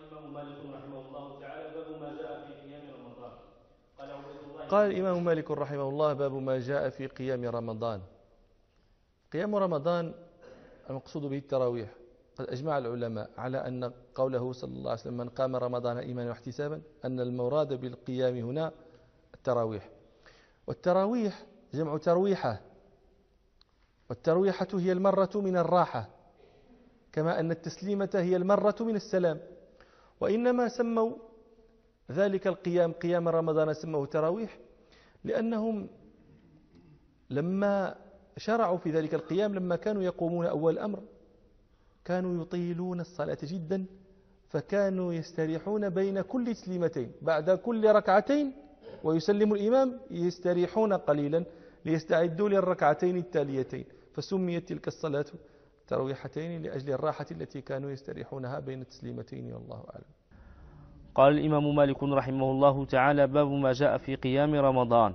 قال الإمام مالك رحمه الله باب ما جاء في قيام رمضان. قيام رمضان المقصود به التراويح. قد أجمع العلماء على أن قوله صلى الله عليه وسلم من قام رمضان إيمانا واحتسابا أن المراد بالقيام هنا التراويح. والتراويح جمع ترويحة، والترويحة هي المرة من الراحة، كما أن التسليمة هي المرة من السلام. وإنما سموا ذلك القيام قيام رمضان سموه تراويح لأنهم لما شرعوا في ذلك القيام لما كانوا يقومون أول الأمر كانوا يطيلون الصلاة جدا، فكانوا يستريحون بين كل تسليمتين، بعد كل ركعتين ويسلم الإمام يستريحون قليلا ليستعدوا للركعتين التاليتين، فسميت تلك الصلاة ترويحتين لأجل الراحة التي كانوا يستريحونها بين التسليمتين، والله أعلم. قال الإمام مالك رحمه الله تعالى باب ما جاء في قيام رمضان.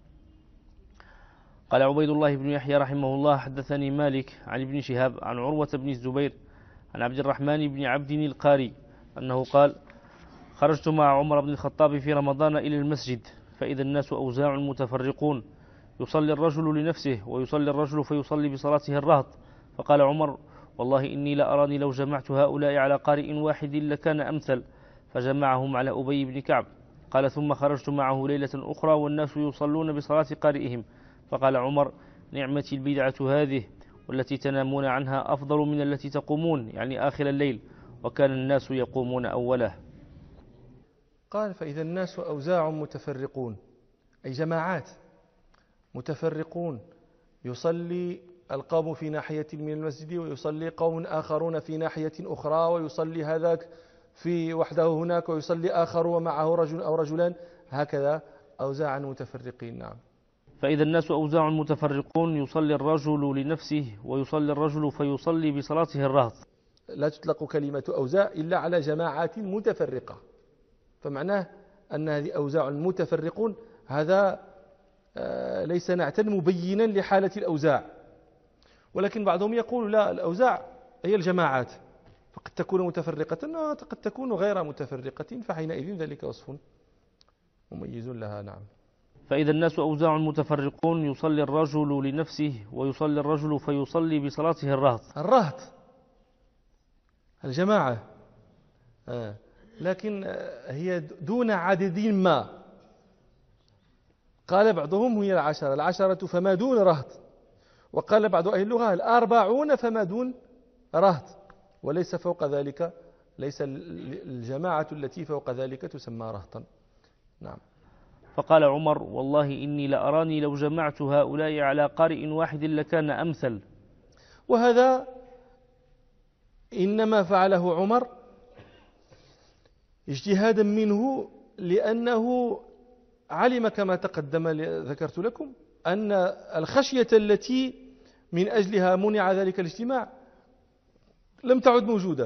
قال عبيد الله بن يحيى رحمه الله حدثني مالك عن ابن شهاب عن عروة بن الزبير عن عبد الرحمن بن عبد القاري أنه قال خرجت مع عمر بن الخطاب في رمضان إلى المسجد فإذا الناس أوزاع متفرقون يصلي الرجل لنفسه ويصلي الرجل فيصلي بصلاته الرهط، فقال عمر والله إني لأراني لو جمعت هؤلاء على قارئ واحد لكان أمثل، فجمعهم على أبي بن كعب. قال ثم خرجت معه ليلة أخرى والناس يصلون بصلاة قارئهم، فقال عمر نعمة البدعة هذه والتي تنامون عنها أفضل من التي تقومون، يعني آخر الليل، وكان الناس يقومون أوله. قال فإذا الناس أوزاع متفرقون أي جماعات متفرقون، يصلي القوم في ناحية من المسجد ويصلي قوم آخرون في ناحية أخرى، ويصلي هذاك في وحده هناك ويصلي آخر ومعه رجل أو رجلان، هكذا أوزاعا متفرقين. نعم. فإذا الناس أوزاع متفرقون يصلي الرجل لنفسه ويصلي الرجل فيصلي بصلاته الرهط. لا تطلق كلمة أوزاع إلا على جماعات متفرقة، فمعناه أن هذه أوزاع متفرقون، هذا ليس نعتا مبينا لحالة الأوزاع، ولكن بعضهم يقول لا، الأوزاع هي الجماعات، فقد تكون متفرقة وقد تكون غير متفرقة، فحينئذ ذلك وصف مميز لها. نعم. فإذا الناس أوزاع متفرقون يصلي الرجل لنفسه ويصلي الرجل فيصلي بصلاته الرهط. الرهط الجماعة، لكن هي دون عدد ما. قال بعضهم هي العشرة فما دون رهط، وقال بعض أهل اللغة 40 فما دون رهط، وليس فوق ذلك، ليس الجماعة التي فوق ذلك تسمى رهطا. نعم. فقال عمر والله إني لأراني لو جمعت هؤلاء على قارئ واحد لكان أمثل. وهذا إنما فعله عمر اجتهادا منه، لأنه علم كما تقدم ذكرت لكم أن الخشية التي من أجلها منع ذلك الاجتماع لم تعد موجودة،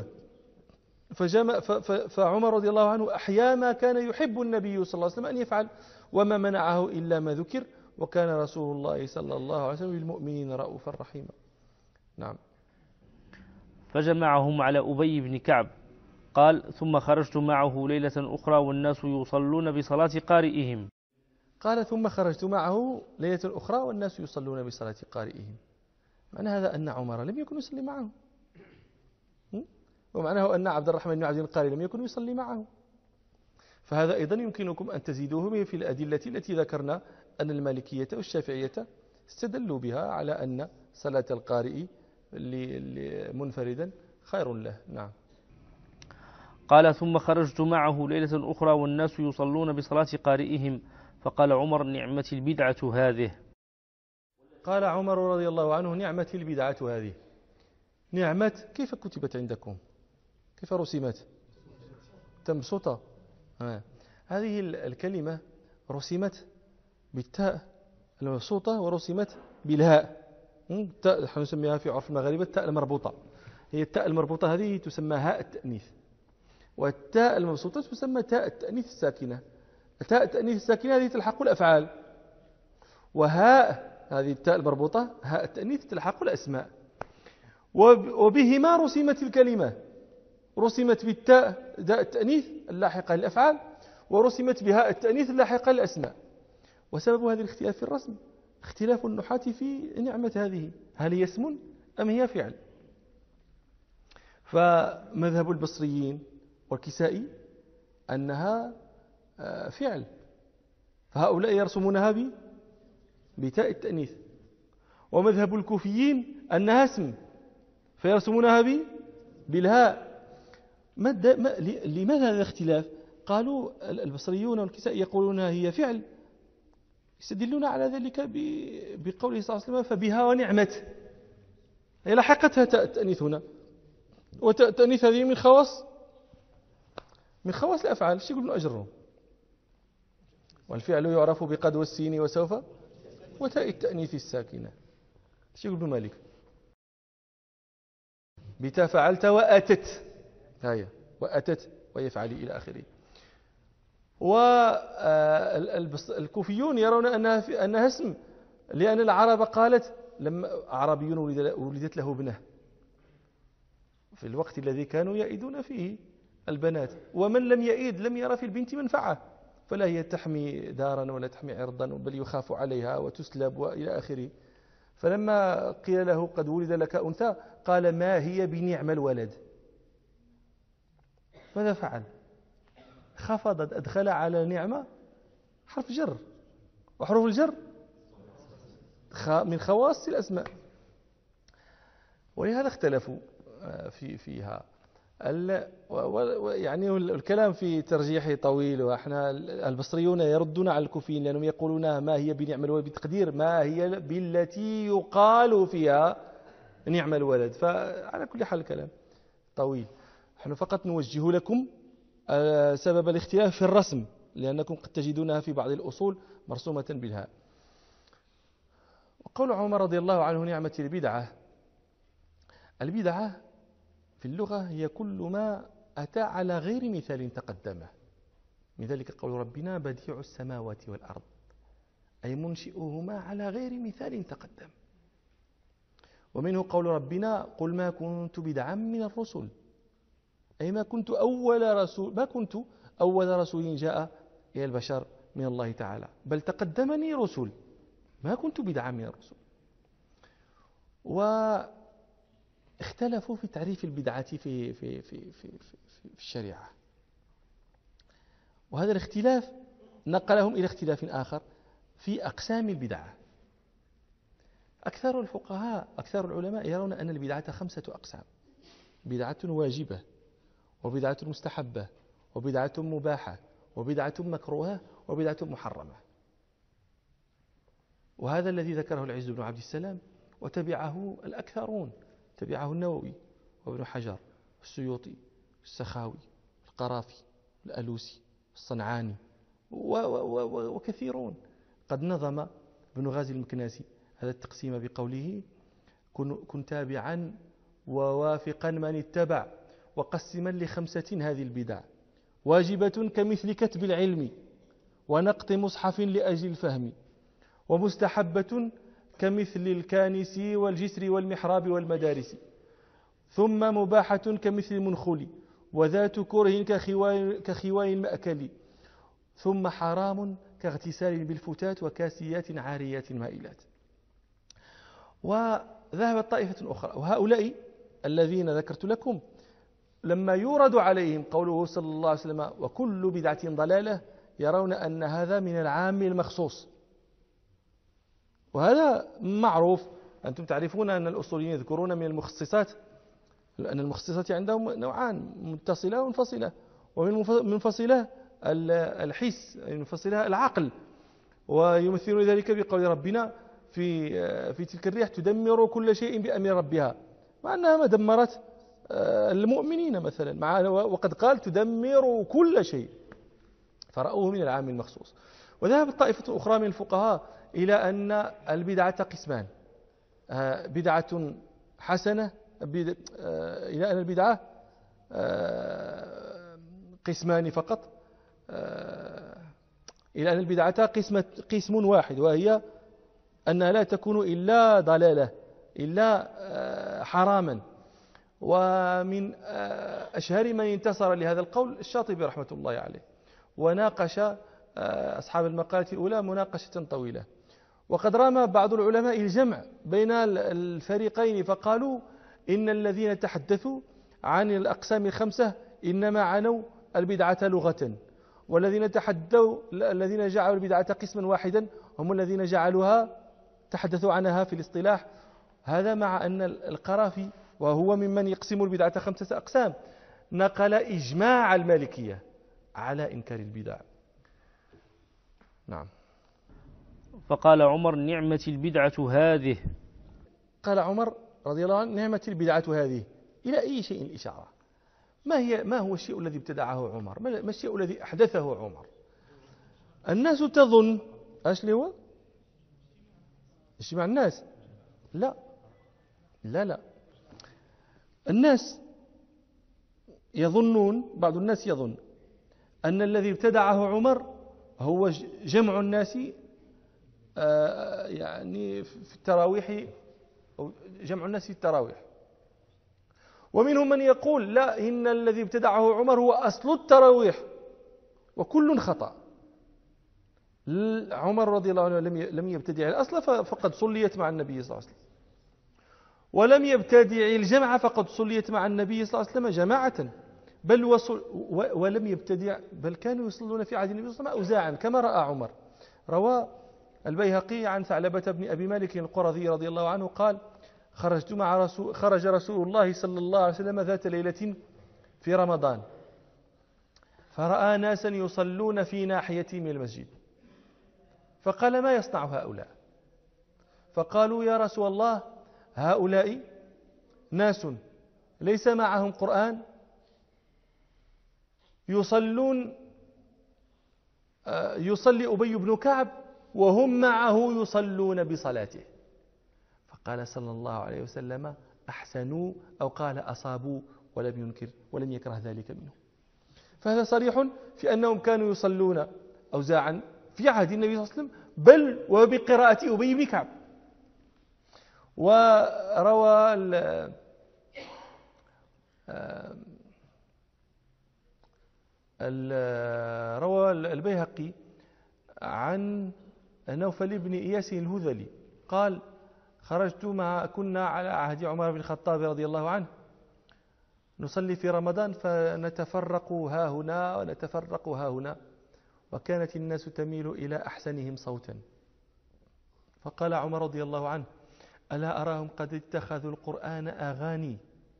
فعمر رضي الله عنه أحيا ما كان يحب النبي صلى الله عليه وسلم أن يفعل، وما منعه إلا ما ذكر، وكان رسول الله صلى الله عليه وسلم بالمؤمنين رؤوفا رحيما. نعم. فجمعهم على أبي بن كعب. قال ثم خرجت معه ليلة أخرى والناس يصلون بصلاة قارئهم. قال ثم خرجت معه ليلة أخرى والناس يصلون بصلاة قارئهم، معنى هذا أن عمر لم يكن يصلي معه، ومعناه أن عبد الرحمن بن عبد القاري لم يكن يصلي معه. فهذا أيضا يمكنكم أن تزيدوه به في الأدلة التي ذكرنا أن المالكية والشافعية استدلوا بها على أن صلاة القارئ منفردا خير له. نعم. قال ثم خرجت معه ليلة أخرى والناس يصلون بصلاة قارئهم، فقال عمر نعمة البدعة هذه. قال عمر رضي الله عنه نعمة البدعة هذه. نعمة كيف كتبت عندكم؟ كيف رسمت؟ تمسطة. هذه الكلمة رسمت بالتاء المبسوطة ورسمت بالهاء. التاء نحن نسميها في عرف المغاربة التاء المربوطة، هي التاء المربوطة هذه تسمى هاء التأنيث، والتاء المبسوطة تسمى تاء التأنيث الساكنة. تاء التأنيث الساكنة هذه تلحق الأفعال، وهاء هذه التاء المربوطة هاء التأنيث تلحق الأسماء، وبهما رسمت الكلمة. رسمت بالتاء داء التأنيث اللاحقة للأفعال، ورسمت بها التأنيث اللاحقة للأسماء. وسبب هذا الاختلاف في الرسم اختلاف النحاة في نعمة هذه، هل هي اسم أم هي فعل؟ فمذهب البصريين والكسائي أنها فعل، فهؤلاء يرسمونها بتاء التأنيث. ومذهب الكوفيين أنها اسم فيرسمونها بالهاء. لماذا هذا الاختلاف؟ قالوا البصريون والكسائي يقولون هي فعل، يستدلون على ذلك بقوله صلى الله عليه وسلم فبها ونعمت، هي لحقتها تاء التأنيث هنا، وتاء التأنيث هذه من خواص الأفعال. ايش يقول ابن أجرهم؟ والفعل يعرف بقد والسين وسوف وتاء التأنيث الساكنة. ايش يقول ابن مالك؟ بتا فعلت وأتت، هي وأتت ويفعل إلى آخره. والكوفيون يرون أنها اسم، لأن العرب قالت لما أعرابي ولدت له ابنه في الوقت الذي كانوا يئدون فيه البنات، ومن لم يئد لم يرى في البنت منفعة، فلا هي تحمي دارا ولا تحمي عرضا، بل يخاف عليها وتسلب وإلى آخره. فلما قيل له قد ولد لك أنثى قال ما هي بنعم الولد. ماذا فعل؟ خفض أدخل على نعمة حرف جر، وحروف الجر من خواص الأسماء، ولهذا اختلفوا فيها. يعني الكلام في ترجيح طويل، وإحنا البصريون يردون على الكوفيين لأنهم يقولون ما هي بنعم الولد بتقدير ما هي بالتي يقال فيها نعم الولد. فعلى كل حال الكلام طويل، نحن فقط نوجه لكم سبب الاختلاف في الرسم، لأنكم قد تجدونها في بعض الأصول مرسومة بالهاء. وقول عمر رضي الله عنه نعمة البدعة. البدعة في اللغة هي كل ما أتى على غير مثال تقدمه، من ذلك قول ربنا بديع السماوات والأرض، أي منشئهما على غير مثال تقدم. ومنه قول ربنا قل ما كنت بدعا من الرسل، أي ما كنت أول رسول جاء إلى البشر من الله تعالى، بل تقدمني رسل، ما كنت بدعا من الرسل. واختلفوا في تعريف البدعة في الشريعة، وهذا الاختلاف نقلهم إلى اختلاف آخر في أقسام البدعة. أكثر الفقهاء أكثر العلماء يرون أن البدعة 5 أقسام: بدعة واجبة، وبدعة مستحبة، وبدعة مباحة، وبدعة مكروهة، وبدعة محرمة. وهذا الذي ذكره العز بن عبد السلام، وتبعه الأكثرون، تبعه النووي وابن حجر والسيوطي والسخاوي القرافي الألوسي الصنعاني وكثيرون. قد نظم ابن غازي المكناسي هذا التقسيم بقوله كن تابعا ووافقا من اتبع، وقسما ل5 هذه البدع: واجبة كمثل كتب العلم ونقط مصحف لأجل الفهم، ومستحبة كمثل الكانس والجسر والمحراب والمدارس، ثم مباحة كمثل المنخل، وذات كره كخوان المأكل، ثم حرام كاغتسال بالفتات وكاسيات عاريات مائلات. وذهبت طائفة أخرى، وهؤلاء الذين ذكرت لكم لما يورد عليهم قوله صلى الله عليه وسلم وكل بدعة ضلالة، يرون أن هذا من العام المخصوص. وهذا معروف، أنتم تعرفون أن الأصوليين يذكرون من المخصصات أن المخصصات عندهم نوعان: متصلة ومنفصلة. ومن منفصلة الحس، منفصلة العقل، ويمثلون ذلك بقول ربنا في تلك الريح تدمر كل شيء بأمر ربها، مع أنها ما دمرت المؤمنين مثلا، وقد قال تدمر كل شيء، فرأوه من العام المخصوص. وذهبت طائفة أخرى من الفقهاء إلى أن البدعة قسمان: بدعة حسنة، إلى أن البدعة قسمان فقط، إلى أن البدعة قسم واحد، وهي أنها لا تكون إلا ضلالة، إلا حراما. ومن أشهر من انتصر لهذا القول الشاطبي رحمة الله عليه، وناقش أصحاب المقالة الأولى مناقشة طويلة. وقد رام بعض العلماء الجمع بين الفريقين، فقالوا إن الذين تحدثوا عن الأقسام الخمسة إنما عنوا البدعة لغة، والذين الذين جعلوا البدعة قسما واحدا هم الذين جعلوها تحدثوا عنها في الاصطلاح. هذا مع أن القرافي وهو ممن يقسم البدعة 5 أقسام نقل إجماع المالكية على إنكار البدع. نعم. فقال عمر: نعمة البدعة هذه. قال عمر رضي الله عنه: نعمة البدعة هذه. إلى أي شيء الإشارة؟ ما هو الشيء الذي ابتدعه عمر؟ ما الشيء الذي أحدثه عمر؟ الناس تظن ايش اللي هو؟ اجتماع الناس؟ لا لا لا، الناس يظنون، بعض الناس يظن أن الذي ابتدعه عمر هو جمع الناس يعني في التراويح، أو جمع الناس في التراويح. ومنهم من يقول لا، إن الذي ابتدعه عمر هو أصل التراويح، وكل خطأ. عمر رضي الله عنه لم يبتدع الأصل فقد صليت مع النبي صلى الله عليه وسلم، ولم يبتدع الجمع فقد صليت مع النبي صلى الله عليه وسلم جماعة، ولم يبتدع، بل كانوا يصلون في عهد النبي صلى الله عليه وسلم أوزاعا كما رأى عمر. روى البيهقي عن ثعلبة بن أبي مالك القرظي رضي الله عنه قال: خرج رسول الله صلى الله عليه وسلم ذات ليلة في رمضان، فرأى ناسا يصلون في ناحية من المسجد، فقال: ما يصنع هؤلاء؟ فقالوا: يا رسول الله، هؤلاء ناس ليس معهم قرآن، يصلي أبي بن كعب وهم معه يصلون بصلاته. فقال صلى الله عليه وسلم: أحسنوا، أو قال أصابوا، ولم ينكر ولم يكره ذلك منه. فهذا صريح في أنهم كانوا يصلون أوزاعا في عهد النبي صلى الله عليه وسلم، بل وبقراءة أبي بن كعب. وروى البيهقي عن نوفل بن إياس الهذلي قال: كنا على عهد عمر بن الخطاب رضي الله عنه نصلي في رمضان، فنتفرق ها هنا ونتفرق ها هنا، وكانت الناس تميل إلى أحسنهم صوتا. فقال عمر رضي الله عنه: ألا أراهم قد اتخذوا القرآن أغاني،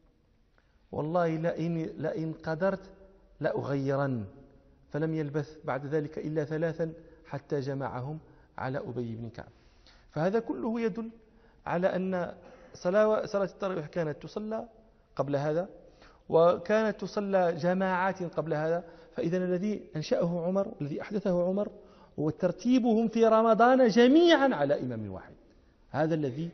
والله لئن قدرت لأغيرن. فلم يلبث بعد ذلك إلا 3 حتى جمعهم على أبي بن كعب. فهذا كله يدل على أن صلاة التراويح كانت تصلى قبل هذا، وكانت تصلى جماعات قبل هذا. فإذا الذي أنشأه عمر، الذي أحدثه عمر، هو ترتيبهم في رمضان جميعا على إمام واحد. هذا الذي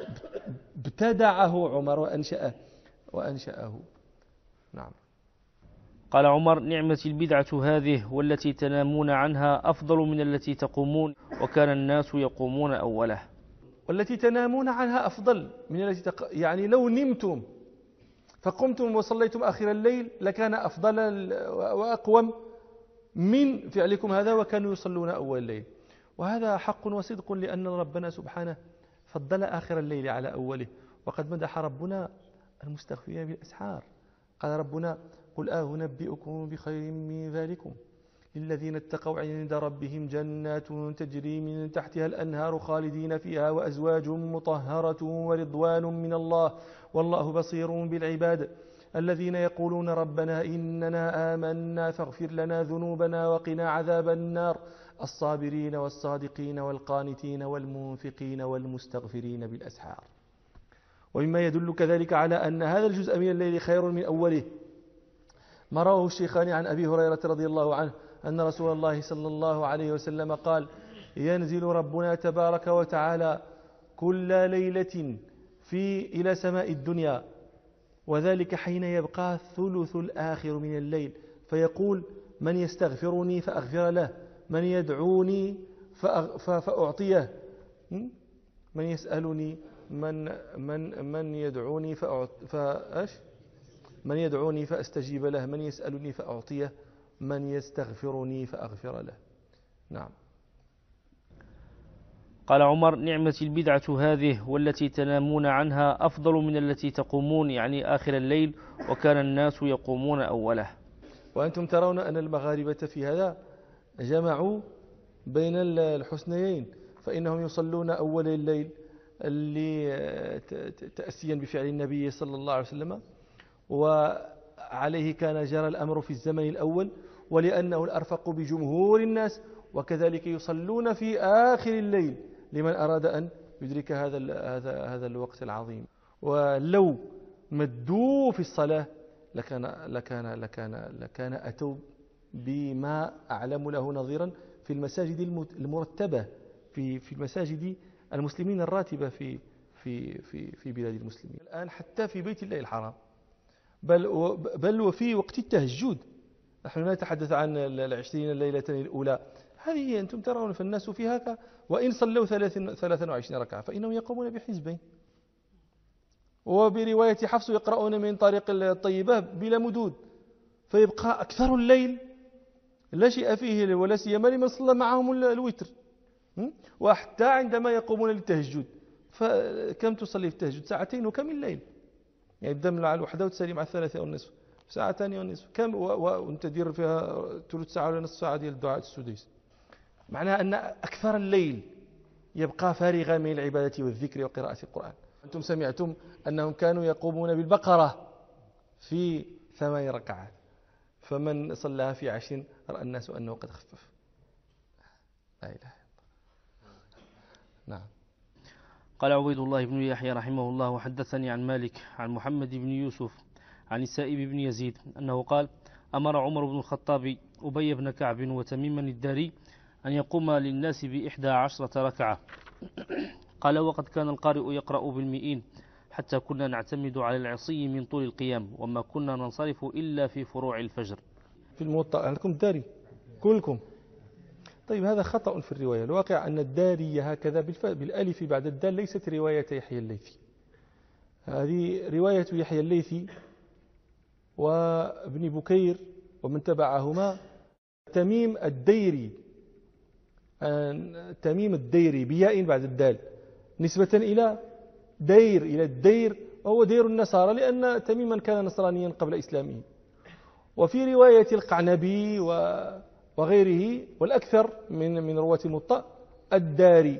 ابتدعه عمر وأنشأه. نعم. قال عمر: نعمة البدعة هذه، والتي تنامون عنها أفضل من التي تقومون، وكان الناس يقومون أوله. والتي تنامون عنها أفضل من التي يعني لو نمتم فقمتم وصليتم آخر الليل لكان أفضل وأقوم من فعلكم هذا، وكانوا يصلون أول الليل. وهذا حق وصدق، لأن ربنا سبحانه فضل آخر الليل على أوله. وقد مدح ربنا المستغفرين بالأسحار. قال ربنا: قل أنبئكم بخير من ذلكم للذين اتقوا عند ربهم جنات تجري من تحتها الأنهار خالدين فيها وأزواج مطهرة ورضوان من الله والله بصير بالعباد الذين يقولون ربنا إننا آمنا فاغفر لنا ذنوبنا وقنا عذاب النار الصابرين والصادقين والقانتين والمنفقين والمستغفرين بالأسحار. ومما يدل كذلك على أن هذا الجزء من الليل خير من أوله ما رواه الشيخان عن أبي هريرة رضي الله عنه أن رسول الله صلى الله عليه وسلم قال: ينزل ربنا تبارك وتعالى كل ليلة إلى سماء الدنيا، وذلك حين يبقى الثلث الآخر من الليل، فيقول: من يستغفرني فأغفر له، من يدعوني فأعطيه، من يسألني من يدعوني من يدعوني فأستجيب له، من يسألني فأعطيه، من يستغفرني فأغفر له. نعم. قال عمر: نعمة البدعة هذه، والتي تنامون عنها أفضل من التي تقومون، يعني آخر الليل، وكان الناس يقومون أوله. وأنتم ترون أن المغاربة في هذا جمعوا بين الحسنيين، فإنهم يصلون أول الليل تأسيا بفعل النبي صلى الله عليه وسلم، وعليه كان جرى الأمر في الزمن الأول، ولأنه الأرفق بجمهور الناس. وكذلك يصلون في آخر الليل لمن أراد أن يدرك هذا الوقت العظيم. ولو مدوا في الصلاة لكان أتوا بما أعلم له نظيرا في المساجد المرتبة، في المساجد المسلمين الراتبة في بلاد المسلمين الآن، حتى في بيت الله الحرام، بل وفي وقت التهجد. نحن لا نتحدث عن 20 ليلة الأولى، هذه أنتم ترون فالناس فيها وإن صلوا 23 ركعة فإنهم يقومون بحزبين. وبرواية حفص يقرؤون من طريق الطيبة بلا مدود، فيبقى أكثر الليل لا شيء فيه، ولا سيما لمن صلى معهم الوتر. وحتى عندما يقومون للتهجد، فكم تصلي في التهجد؟ ساعتين وكم الليل، يعني تبدأ على الوحدة وتسلم على 3:30، ساعتان ونصف، كم وانت تدير فيها ثلث ساعة ولا نصف ساعة ديال الدعاء السديس. معناها أن أكثر الليل يبقى فارغا من العبادة والذكر وقراءة القرآن. أنتم سمعتم أنهم كانوا يقومون بالبقرة في 8 ركعات، فمن صلاها في 10 رأى الناس أنه قد خفف. لا إله إلا الله. نعم. قال عبيد الله بن يحيى رحمه الله: وحدثني عن مالك عن محمد بن يوسف عن السائب بن يزيد أنه قال: أمر عمر بن الخطاب أبي بن كعب وتميما الداري أن يقوم للناس ب11 ركعة. قال: وقد كان القارئ يقرأ بالمئين، حتى كنا نعتمد على العصي من طول القيام، وما كنا ننصرف إلا في فروع الفجر. في الموطأ عندكم الداري كلكم؟ طيب هذا خطأ في الرواية. الواقع أن الداري هكذا بالألف بعد الدال ليست رواية يحيى الليثي، هذه رواية يحيى الليثي وابن بكير ومن تبعهما تميم الديري بياء بعد الدال، نسبة إلى الدير، وهو دير النصارى، لأن تميما كان نصرانيا قبل إسلامه. وفي رواية القعنبي وغيره والأكثر من رواة الموطأ الداري،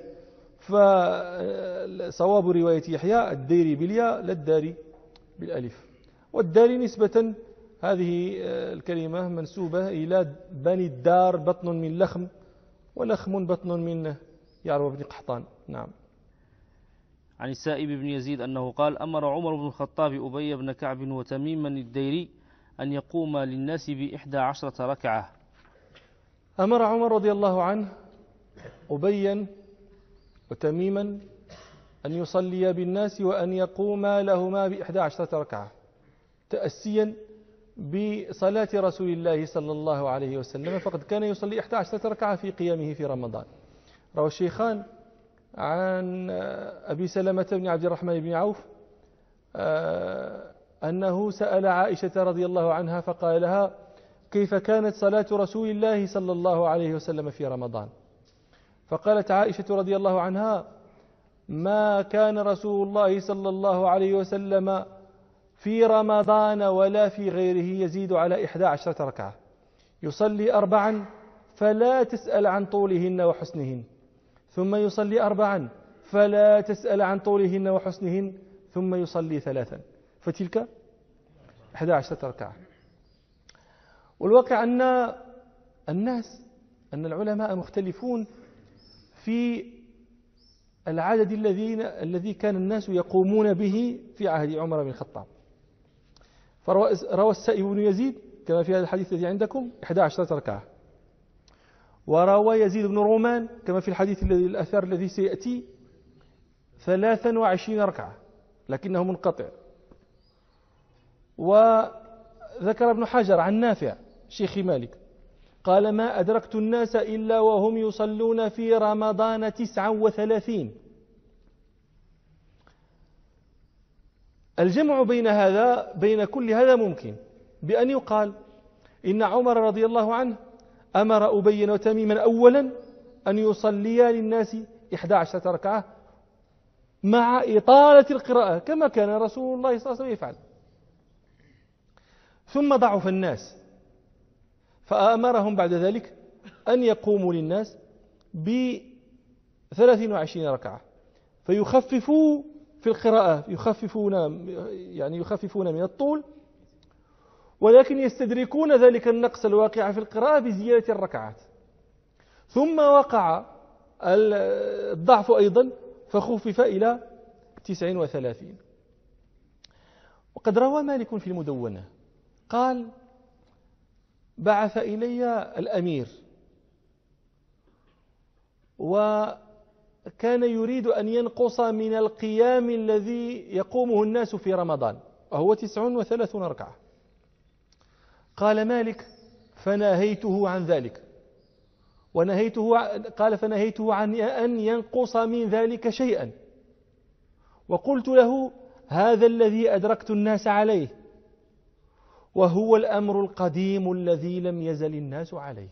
فصواب رواية يحيى الديري بالياء لا الداري بالألف. والداري نسبة هذه الكلمة منسوبة إلى بني الدار، بطن من لخم، ولخم بطن من يعرب بن قحطان. نعم. عن السائب بن يزيد أنه قال: أمر عمر بن الخطاب أبي بن كعب وتميما الديري أن يقوم للناس ب11 ركعة. أمر عمر رضي الله عنه أبيا وتميما أن يصلي بالناس وأن يقوم لهما ب11 ركعة، تأسيا بصلاة رسول الله صلى الله عليه وسلم، فقد كان يصلي 11 ركعة في قيامه في رمضان. روى الشيخان عن أبي سلمة بن عبد الرحمن بن عوف أنه سأل عائشة رضي الله عنها فقال لها: كيف كانت صلاة رسول الله صلى الله عليه وسلم في رمضان؟ فقالت عائشة رضي الله عنها: ما كان رسول الله صلى الله عليه وسلم في رمضان ولا في غيره يزيد على 11 ركعة، يصلي 4 فلا تسأل عن طولهن وحسنهن، ثم يصلي 4 فلا تسأل عن طولهن وحسنهن، ثم يصلي 3، فتلك 11 ركعة. والواقع أن العلماء مختلفون في العدد الذي كان الناس يقومون به في عهد عمر بن الخطاب. فروى السائب بن يزيد كما في هذا الحديث الذي عندكم 11 ركعة، وروى يزيد بن رومان كما في الأثر الذي سيأتي 23 ركعة لكنه منقطع. وذكر ابن حجر عن نافع شيخ مالك قال: ما أدركت الناس إلا وهم يصلون في رمضان 39. الجمع بين كل هذا ممكن بأن يقال إن عمر رضي الله عنه أمر أبي وتميما أولا أن يصليا للناس 11 ركعة مع إطالة القراءة كما كان رسول الله صلى الله عليه وسلم يفعل، ثم ضعف الناس فأمرهم بعد ذلك أن يقوموا للناس ب23 ركعة فيخففوا في القراءة، يخففون من الطول، ولكن يستدركون ذلك النقص الواقع في القراءة بزيادة الركعات. ثم وقع الضعف أيضا فخفف إلى 39. وقد روى مالك في المدونة قال: بعث إلي الأمير وكان يريد أن ينقص من القيام الذي يقومه الناس في رمضان وهو 39 ركعة. قال مالك: فنهيته عن ذلك، فنهيته عن أن ينقص من ذلك شيئا، وقلت له: هذا الذي أدركت الناس عليه، وهو الأمر القديم الذي لم يزل الناس عليه.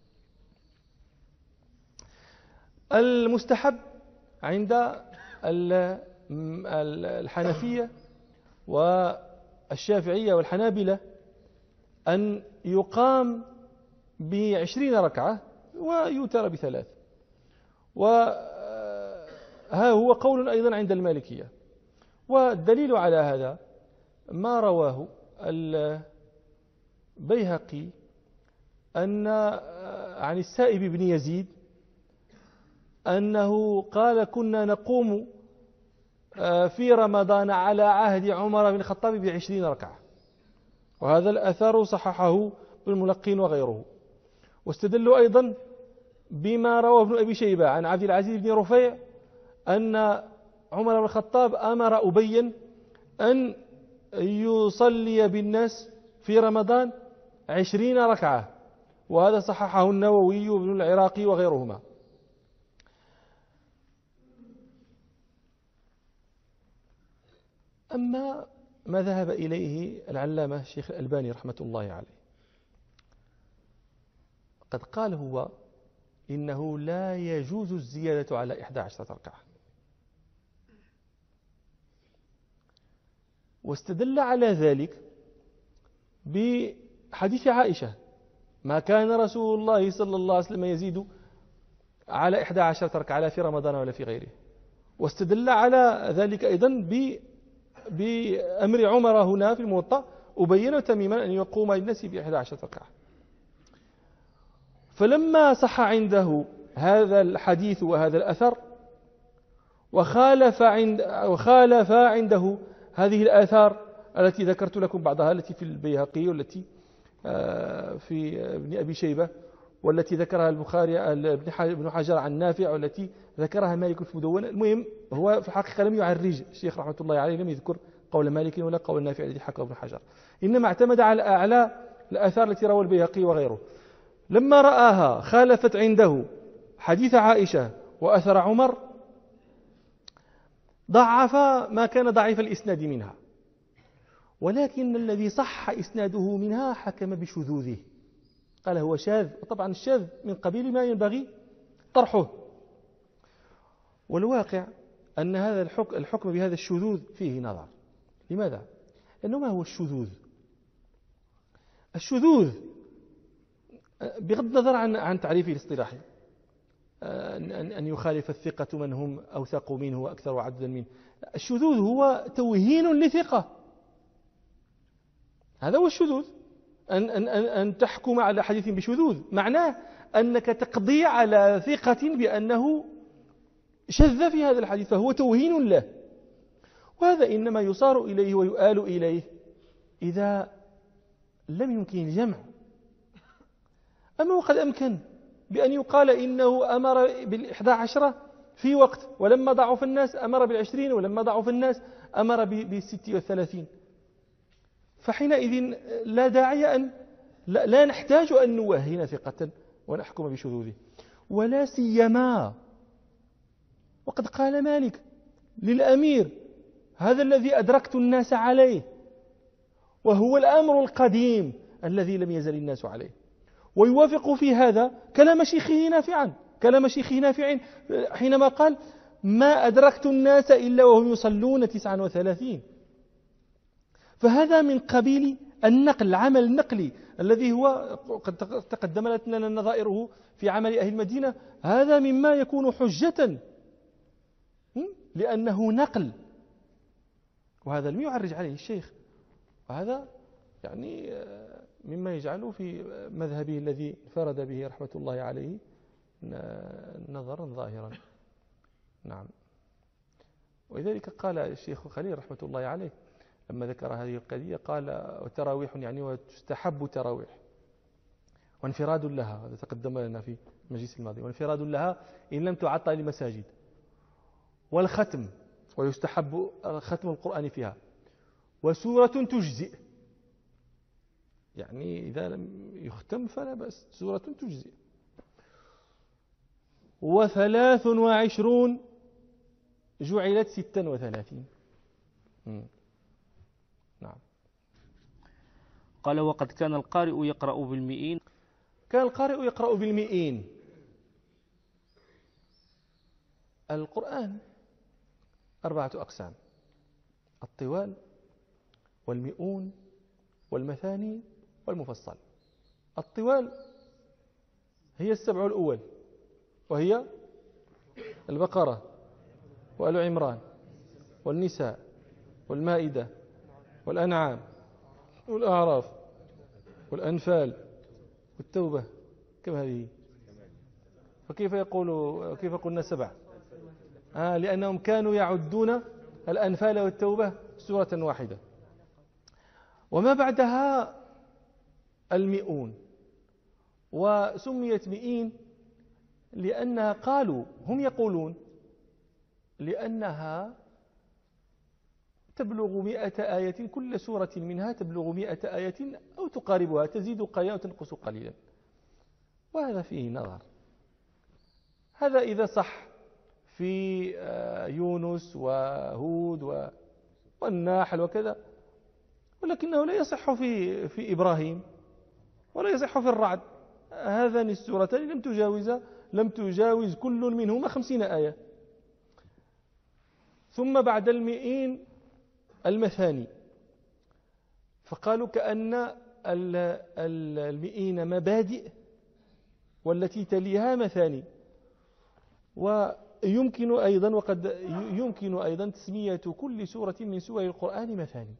المستحب عند الحنفية والشافعية والحنابلة أن يقام ب20 ركعة ويوتر ب3، وها هو قول أيضا عند المالكية. والدليل على هذا ما رواه البيهقي عن السائب بن يزيد أنه قال: كنا نقوم في رمضان على عهد عمر بن الخطاب ب20 ركعة، وهذا الأثر صححه ابن الملقين وغيره. واستدلوا أيضا بما رواه ابن أبي شيبة عن عبد العزيز بن رفيع أن عمر بن الخطاب أمر أبيا أن يصلي بالناس في رمضان 20 ركعة، وهذا صححه النووي وابن العراقي وغيرهما. أما ما ذهب إليه العلامة الشيخ الألباني رحمة الله عليه، قد قال هو إنه لا يجوز الزيادة على 11 ركعة، واستدل على ذلك بحديث عائشة: ما كان رسول الله صلى الله عليه وسلم يزيد على 11 ركعة لا في رمضان ولا في غيره. واستدل على ذلك أيضا بأمر عمر هنا في الموطأ أبين تميما أن يقوم للناس ب11 ركعة. فلما صح عنده هذا الحديث وهذا الأثر وخالف عنده هذه الآثار التي ذكرت لكم بعضها، التي في البيهقي والتي في ابن أبي شيبة والتي ذكرها البخاري ابن حجر عن نافع والتي ذكرها مالك في المدونة. المهم هو في الحقيقة لم يعرج الشيخ رحمة الله عليه، لم يذكر قول مالك ولا قول نافع الذي حكى ابن حجر، إنما اعتمد على أعلى الآثار التي روى البيهقي وغيره. لما رآها خالفت عنده حديث عائشة وأثر عمر ضعف ما كان ضعيف الإسناد منها، ولكن الذي صح إسناده منها حكم بشذوذه، قال هو شاذ. وطبعا الشاذ من قبيل ما ينبغي طرحه. والواقع أن هذا الحكم بهذا الشذوذ فيه نظر. لماذا؟ لأنه ما هو الشذوذ؟ الشذوذ بغض النظر عن تعريفه الاصطلاحي، أن يخالف الثقة من هم أوثق منه وأكثر عددا منه. الشذوذ هو توهين لثقة، هذا هو الشذوذ. أن تحكم على حديث بشذوذ معناه أنك تقضي على ثقة بأنه شذ في هذا الحديث، فهو توهين له. وهذا إنما يصار إليه ويؤال إليه إذا لم يمكن الجمع. أما وقد أمكن بأن يقال إنه أمر بال11 في وقت، ولما ضعف الناس أمر بال20، ولما ضعف الناس أمر ب36، فحينئذ لا داعي لا نحتاج أن نوهن ثقة ونحكم بشذوذه. ولا سيما وقد قال مالك للأمير: هذا الذي أدركت الناس عليه، وهو الأمر القديم الذي لم يزل الناس عليه. ويوافق في هذا كلام شيخه نافع حينما قال: ما أدركت الناس إلا وهم يصلون 39. فهذا من قبيل النقل، العمل النقلي الذي هو قد تقدم لنا نظائره في عمل أهل المدينة. هذا مما يكون حجة لأنه نقل، وهذا لم يعرج عليه الشيخ، وهذا يعني مما يجعله في مذهبه الذي فرد به رحمة الله عليه نظرا ظاهرا. نعم. ولذلك قال الشيخ خليل رحمة الله عليه لما ذكر هذه القضية قال: وتراويح يعني وتستحب تراويح وانفراد لها، هذا تقدم لنا في المجلس الماضي، وانفراد لها إن لم تعطى لمساجد، والختم ويستحب ختم القرآن فيها، وسورة تجزئ، يعني إذا لم يختم فلا بأس، سورة تجزئ، 23 جعلت 36. نعم. قال: وقد كان القارئ يقرأ بالمئين. كان القارئ يقرأ بالمئين. القرآن 4 أقسام: الطوال والمئون والمثاني والمفصل. الطوال هي 7 الأول، وهي البقرة وآل عمران والنساء والمائدة والأنعام والأعراف والأنفال والتوبة. كم هذه؟ فكيف كيف قلنا 7؟ لأنهم كانوا يعدون الأنفال والتوبة سورة واحدة. وما بعدها المئون، وسميت مئين لأنها هم يقولون لأنها تبلغ 100 آية، كل سورة منها تبلغ 100 آية أو تقاربها، تزيد قليلا وتنقص قليلا، وهذا فيه نظر. هذا إذا صح في يونس وهود والنحل وكذا، ولكنه لا يصح في إبراهيم ولا يصح في الرعد. هذان السورتان لم تجاوز كل منهما 50 آية. ثم بعد المئين المثاني، فقالوا كأن المئين مبادئ والتي تليها مثاني. ويمكن أيضا تسمية كل سورة من سور القرآن مثاني،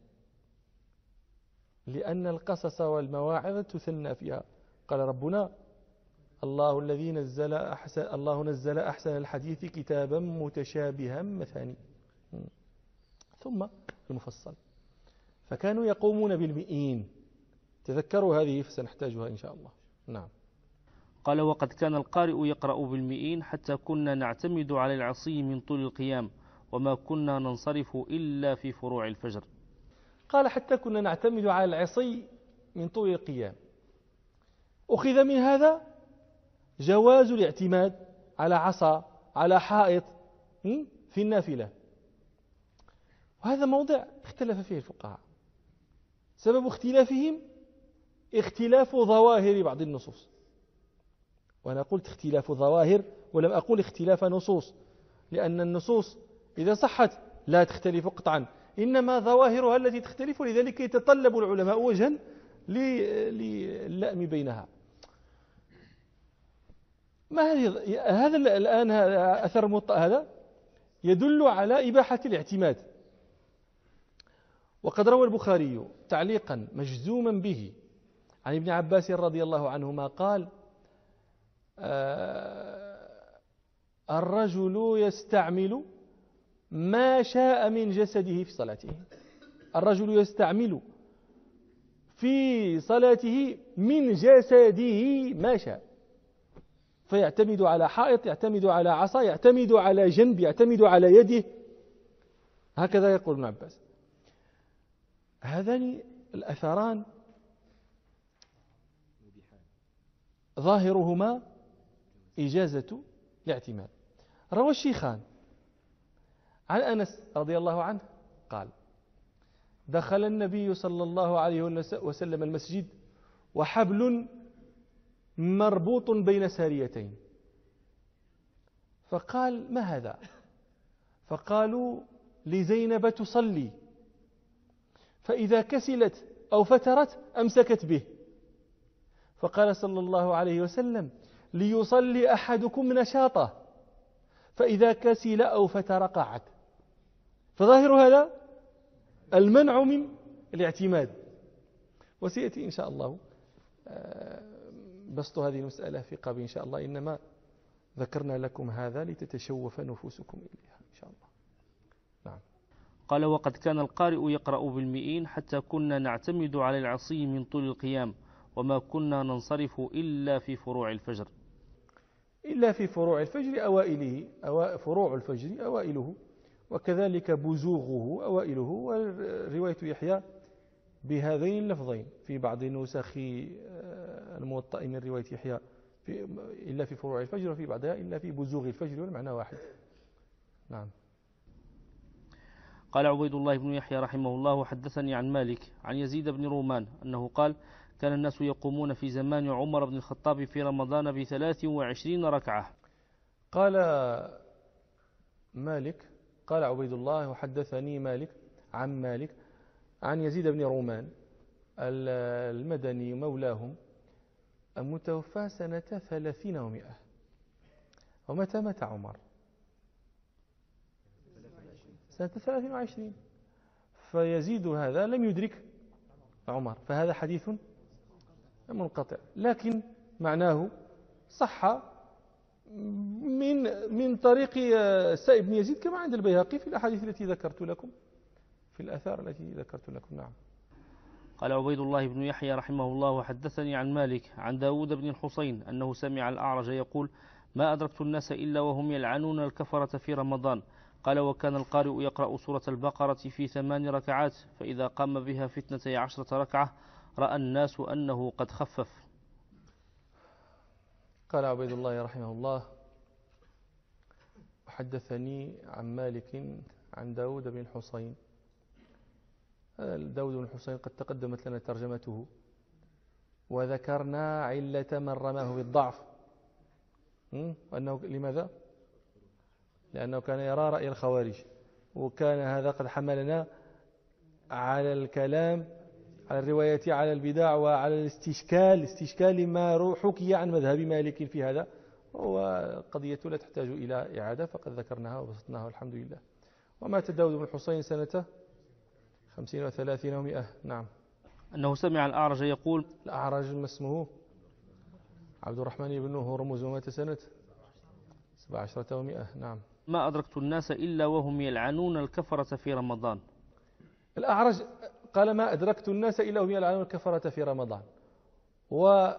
لأن القصص والمواعظ تثنى فيها. قال ربنا: الله نزل أحسن الحديث كتابا متشابها مثاني. ثم المفصل، فكانوا يقومون بالمئين. تذكروا هذه فسنحتاجها إن شاء الله. نعم. قال: وقد كان القارئ يقرأ بالمئين حتى كنا نعتمد على العصي من طول القيام، وما كنا ننصرف إلا في فروع الفجر. قال: حتى كنا نعتمد على العصي من طول القيام. أخذ من هذا جواز الاعتماد على عصا، على حائط في النافلة، وهذا موضع اختلف فيه الفقهاء. سبب اختلافهم اختلاف ظواهر بعض النصوص، وأنا قلت اختلاف ظواهر ولم أقول اختلاف نصوص، لأن النصوص إذا صحت لا تختلف قطعا، إنما ظواهرها التي تختلف، لذلك يتطلب العلماء وجها للأم بينها. هذا الآن أثر الموطأ هذا يدل على إباحة الاعتماد. وقد روى البخاري تعليقا مجزوما به عن ابن عباس رضي الله عنهما قال: الرجل يستعمل ما شاء من جسده في صلاته. الرجل يستعمل في صلاته من جسده ما شاء، فيعتمد على حائط، يعتمد على عصا، يعتمد على جنب، يعتمد على يده، هكذا يقول ابن عباس. هذان الأثران ظاهرهما إجازة الاعتماد. روى الشيخان عن أنس رضي الله عنه قال: دخل النبي صلى الله عليه وسلم المسجد وحبل مربوط بين ساريتين، فقال: ما هذا؟ فقالوا: لزينب تصلي، فإذا كسلت أو فترت أمسكت به. فقال صلى الله عليه وسلم: ليصلي أحدكم نشاطه، فإذا كسل أو فتر قعد. فظاهر هذا المنع من الاعتماد، وسيأتي إن شاء الله بسط هذه المسألة في قبل إن شاء الله، إنما ذكرنا لكم هذا لتتشوف نفوسكم إليها إن شاء الله. نعم. قال: وقد كان القارئ يقرأ بالمئين حتى كنا نعتمد على العصي من طول القيام، وما كنا ننصرف إلا في فروع الفجر. إلا في فروع الفجر أوائله، فروع الفجر أوائله، وكذلك بزوغه أوائله. ورواية يحيى بهذين اللفظين في بعض نسخ الموطأ من رواية يحيى إلا في فروع الفجر، وفي بعضها إلا في بزوغ الفجر، والمعنى واحد. نعم. قال عبيد الله بن يحيى رحمه الله: حدثني عن مالك عن يزيد بن رومان أنه قال: كان الناس يقومون في زمان عمر بن الخطاب في رمضان ب23 ركعة. قال مالك، قال عبيد الله: وحدثني مالك عن مالك عن يزيد بن رومان المدني مولاهم، المتوفى سنة 30 و100. ومتى مات عمر؟ سنة 23. فيزيد هذا لم يدرك عمر، فهذا حديث منقطع، لكن معناه صح من طريق سائب بن يزيد كما عند البيهقي في الأحاديث التي ذكرت لكم، في الآثار التي ذكرت لكم. نعم. قال عبيد الله بن يحيى رحمه الله: وحدثني عن مالك عن داود بن الحصين أنه سمع الأعرج يقول: ما أدركت الناس إلا وهم يلعنون الكفرة في رمضان. قال: وكان القارئ يقرأ سورة البقرة في 8 ركعات، فإذا قام بها في 12 ركعة رأى الناس أنه قد خفف. قال عبيد الله رحمه الله: وحدثني عن مالك عن داود بن الحصين. داود بن الحصين قد تقدمت لنا ترجمته، وذكرنا علة من رماه بالضعف، وأنه لماذا؟ لأنه كان يرى رأي الخوارج، وكان هذا قد حملنا على الكلام على الرواية على البدع وعلى الاستشكال ما حكي عن مذهب مالك في هذا، وقضية لا تحتاج إلى إعادة، فقد ذكرناها وبسطناها والحمد لله. ومات داود بن الحصين سنة 50 و30 و100. نعم. أنه سمع الأعرج يقول: الأعرج ما اسمه؟ عبد الرحمن بن هرمز، ومات سنة 17 و100. نعم. ما أدركت الناس إلا وهم يلعنون الكفرة في رمضان. الأعرج قال: ما أدركت الناس إلا وهم يلعنون الكفرة في رمضان. ومن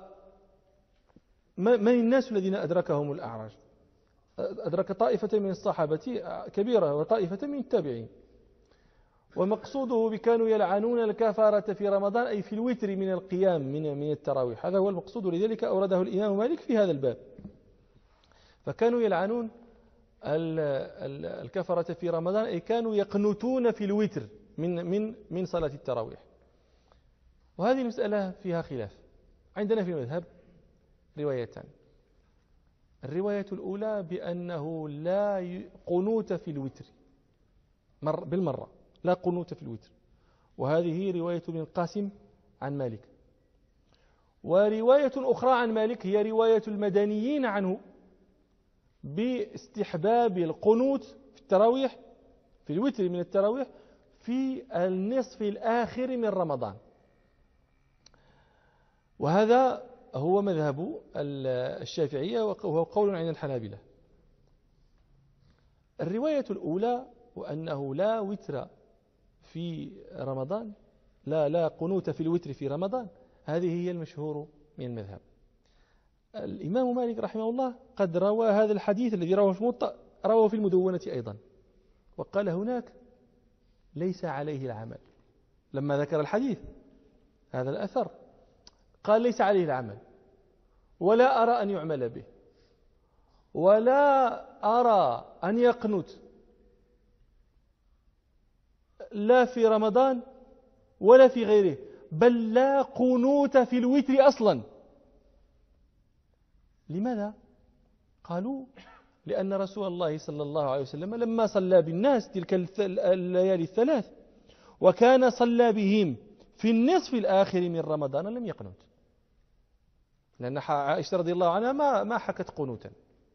الناس الذين أدركهم الأعرج؟ أدرك طائفة من الصحابة كبيرة وطائفة من التابعين، ومقصوده بكانوا يلعنون الكفرة في رمضان أي في الوتر من القيام من التراويح، هذا هو المقصود، ولذلك أورده الإمام مالك في هذا الباب. فكانوا يلعنون الكفرة في رمضان أي كانوا يقنتون في الوتر من صلاة التراويح. وهذه المسألة فيها خلاف عندنا في المذهب، روايتان. الرواية الأولى بأنه لا قنوت في الوتر بالمرة، لا قنوت في الوتر، وهذه رواية ابن القاسم عن مالك. ورواية أخرى عن مالك هي رواية المدنيين عنه باستحباب القنوت في التراويح، في الوتر من التراويح في النصف الآخر من رمضان، وهذا هو مذهب الشافعية وهو قول عند الحنابلة. الرواية الأولى وأنه لا وتر في رمضان، لا قنوت في الوتر في رمضان، هذه هي المشهور من المذهب. الإمام مالك رحمه الله قد روى هذا الحديث الذي رواه في الموطأ، رواه في المدونة أيضا، وقال هناك ليس عليه العمل. لما ذكر الحديث هذا الأثر قال ليس عليه العمل، ولا أرى أن يعمل به، ولا أرى أن يقنت. لا في رمضان ولا في غيره، بل لا قنوت في الوتر أصلا. لماذا؟ قالوا لأن رسول الله صلى الله عليه وسلم لما صلى بالناس تلك الليالي الثلاث وكان صلى بهم في النصف الآخر من رمضان لم يقنت، لأن عائشة رضي الله عنها ما حكت قنوتا.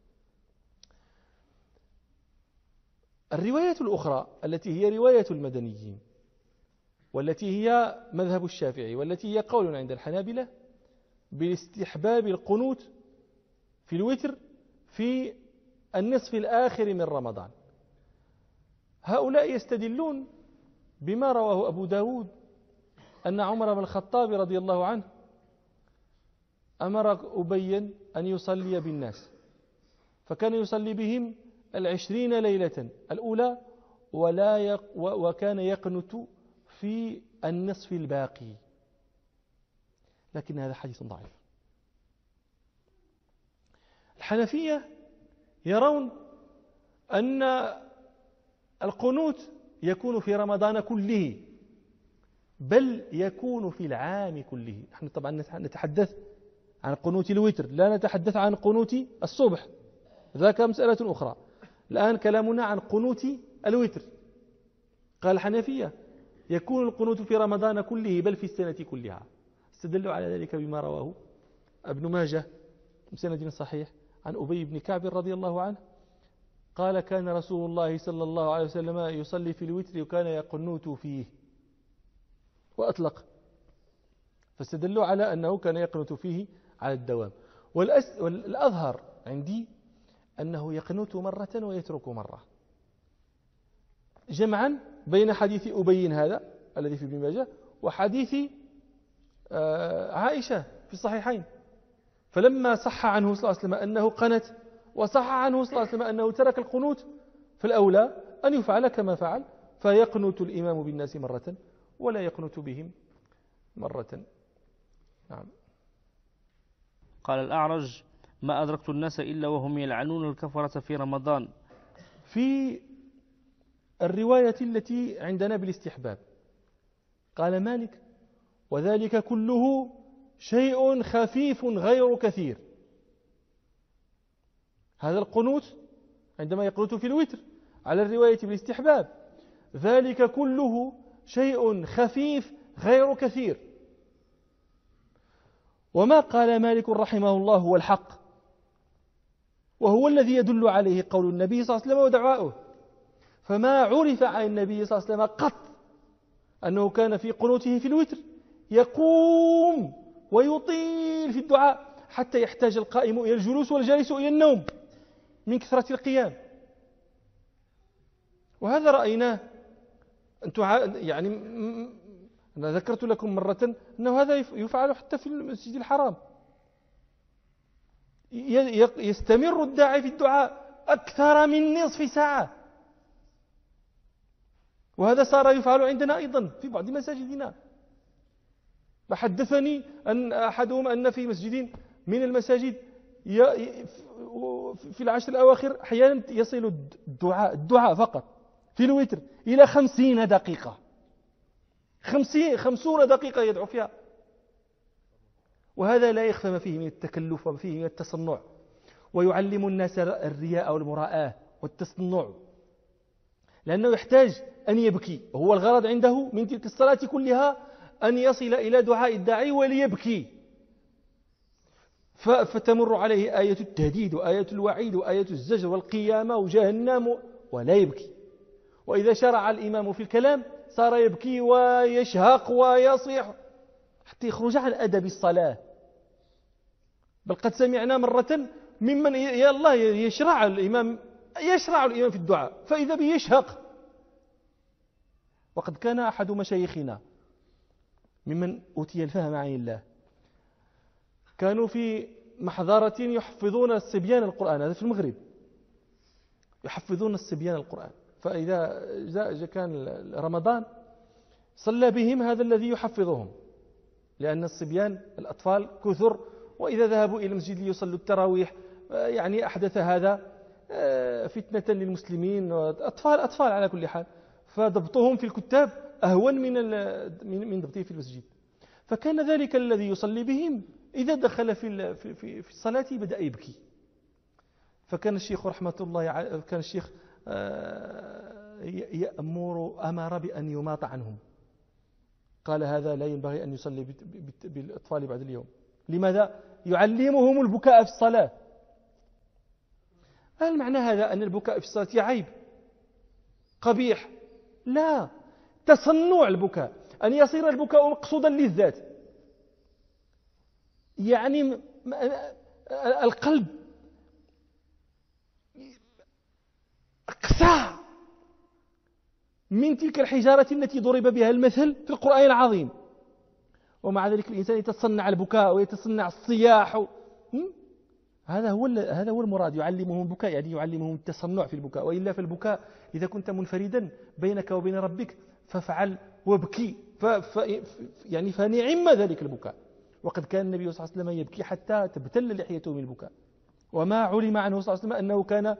الرواية الأخرى التي هي رواية المدنيين والتي هي مذهب الشافعي والتي هي قول عند الحنابلة بالاستحباب القنوت في الوتر في النصف الآخر من رمضان، هؤلاء يستدلون بما رواه أبو داود أن عمر بن الخطاب رضي الله عنه أمر أبيا أن يصلي بالناس، فكان يصلي بهم 20 ليلة الأولى وكان يقنت في النصف الباقي، لكن هذا حديث ضعيف. الحنفية يرون أن القنوت يكون في رمضان كله، بل يكون في العام كله. نحن طبعا نتحدث عن قنوت الوتر، لا نتحدث عن قنوت الصبح، ذاك مسألة أخرى. الآن كلامنا عن قنوت الوتر. قال الحنفية يكون القنوت في رمضان كله بل في السنة كلها. استدلوا على ذلك بما رواه ابن ماجه بسند صحيح عن أبي بن كعب رضي الله عنه قال كان رسول الله صلى الله عليه وسلم يصلي في الوتر وكان يقنوت فيه، وأطلق، فاستدلوا على أنه كان يقنوت فيه على الدوام. والأظهر عندي أنه يقنوت مرة ويترك مرة، جمعا بين حديث أبي هذا الذي في ابن ماجه وحديث عائشة في الصحيحين. فلما صح عنه صلى الله عليه وسلم أنه قنت وصح عنه صلى الله عليه وسلم أنه ترك القنوت، فالأولى أن يفعل كما فعل، فيقنت الإمام بالناس مرة ولا يقنت بهم مرة. نعم. قال الأعرج ما أدركت الناس إلا وهم يلعنون الكفرة في رمضان. في الرواية التي عندنا بالاستحباب قال مالك وذلك كله شيء خفيف غير كثير. هذا القنوت عندما يقنت في الوتر على الرواية بالاستحباب ذلك كله شيء خفيف غير كثير. وما قال مالك رحمه الله هو الحق، وهو الذي يدل عليه قول النبي صلى الله عليه وسلم ودعاؤه. فما عرف عن النبي صلى الله عليه وسلم قط أنه كان في قنوته في الوتر يقوم ويطيل في الدعاء حتى يحتاج القائم إلى الجلوس والجالس إلى النوم من كثرة القيام. وهذا رأيناه يعني أنا ذكرت لكم مرة أنه هذا يفعل حتى في المسجد الحرام، يستمر الداعي في الدعاء أكثر من نصف ساعة، وهذا صار يفعل عندنا أيضا في بعض مساجدنا. فحدثني أن أحدهم أن في مسجد من المساجد في العشر الأواخر أحيانا يصل الدعاء فقط في الوتر إلى 50 دقيقة، 50 دقيقة يدعو فيها. وهذا لا يخفى ما فيه من التكلف وما فيه من التصنع، ويعلم الناس الرياء والمراءة والتصنع، لأنه يحتاج أن يبكي. وهو الغرض عنده من تلك الصلاة كلها أن يصل إلى دعاء الداعي وليبكي، فتمر عليه آية التهديد وآية الوعيد وآية الزجر والقيامة وجهنم ولا يبكي. وإذا شرع الإمام في الكلام صار يبكي ويشهق ويصيح حتى يخرج عن أدب الصلاة. بل قد سمعنا مرة ممن يا الله يشرع الإمام في الدعاء فإذا به يشهق. وقد كان أحد مشايخنا ممن أوتي الفهم عن الله كانوا في محضرة يحفظون الصبيان القرآن، هذا في المغرب، يحفظون الصبيان القرآن. فإذا جاء كان رمضان صلى بهم هذا الذي يحفظهم، لأن الصبيان الأطفال كثر، وإذا ذهبوا إلى المسجد ليصلوا التراويح يعني أحدث هذا فتنة للمسلمين، أطفال على كل حال. فضبطهم في الكتاب أهون من ضبطه في المسجد. فكان ذلك الذي يصلي بهم إذا دخل في الصلاة بدأ يبكي. فكان الشيخ رحمة الله كان الشيخ أمر بأن يماط عنهم. قال هذا لا ينبغي أن يصلي بالأطفال بعد اليوم. لماذا؟ يعلمهم البكاء في الصلاة. هل معنى هذا أن البكاء في الصلاة عيب قبيح؟ لا، تصنع البكاء، أن يصير البكاء مقصودا للذات. يعني القلب أقسى من تلك الحجارة التي ضرب بها المثل في القرآن العظيم، ومع ذلك الإنسان يتصنع البكاء ويتصنع الصياح. هذا هو المراد. يعلمهم البكاء يعني يعلمهم التصنع في البكاء. وإلا في البكاء إذا كنت منفردا بينك وبين ربك فافعل وابكي، يعني فنعم ذلك البكاء. وقد كان النبي صلى الله عليه وسلم يبكي حتى تبتل لحيته من البكاء، وما علم عنه صلى الله عليه وسلم أنه كان